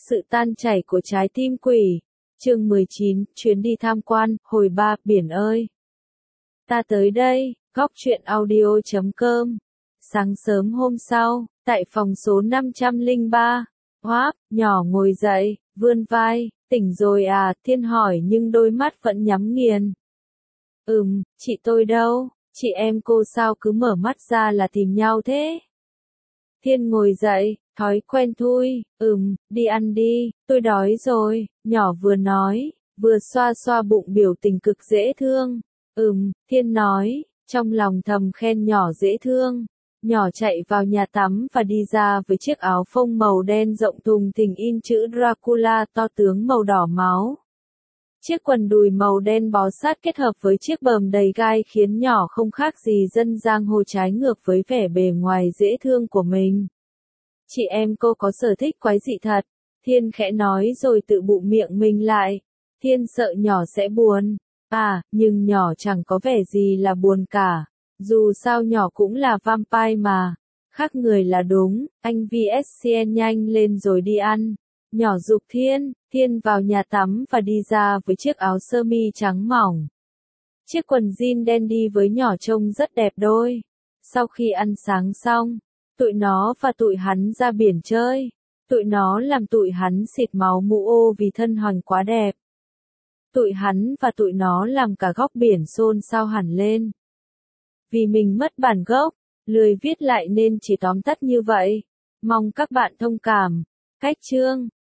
Sự tan chảy của trái tim quỷ. Chương 19, chuyến đi tham quan, hồi 3, biển ơi. Ta tới đây, góc truyện audio.com. Sáng sớm hôm sau, tại phòng số 503, Hoáp, nhỏ ngồi dậy, vươn vai, tỉnh rồi à, Thiên hỏi nhưng đôi mắt vẫn nhắm nghiền. Chị tôi đâu, chị em cô sao cứ mở mắt ra là tìm nhau thế? Thiên ngồi dậy, thói quen thôi, đi ăn đi, tôi đói rồi, nhỏ vừa nói, vừa xoa xoa bụng biểu tình cực dễ thương. Thiên nói, trong lòng thầm khen nhỏ dễ thương. Nhỏ chạy vào nhà tắm và đi ra với chiếc áo phông màu đen rộng thùng thình in chữ Dracula to tướng màu đỏ máu. Chiếc quần đùi màu đen bó sát kết hợp với chiếc bờm đầy gai khiến nhỏ không khác gì dân giang hồ trái ngược với vẻ bề ngoài dễ thương của mình. Chị em cô có sở thích quái dị thật, Thiên khẽ nói rồi tự bụng miệng mình lại. Thiên sợ nhỏ sẽ buồn. Nhưng nhỏ chẳng có vẻ gì là buồn cả. Dù sao nhỏ cũng là vampire mà. Khác người là đúng, anh VSCN nhanh lên rồi đi ăn. Nhỏ giục Thiên vào nhà tắm và đi ra với chiếc áo sơ mi trắng mỏng. Chiếc quần jean đen đi với nhỏ trông rất đẹp đôi. Sau khi ăn sáng xong, tụi nó và tụi hắn ra biển chơi. Tụi nó làm tụi hắn xịt máu mũ ô vì thân hình quá đẹp. Tụi hắn và tụi nó làm cả góc biển xôn xao hẳn lên. Vì mình mất bản gốc, lười viết lại nên chỉ tóm tắt như vậy. Mong các bạn thông cảm. Cách chương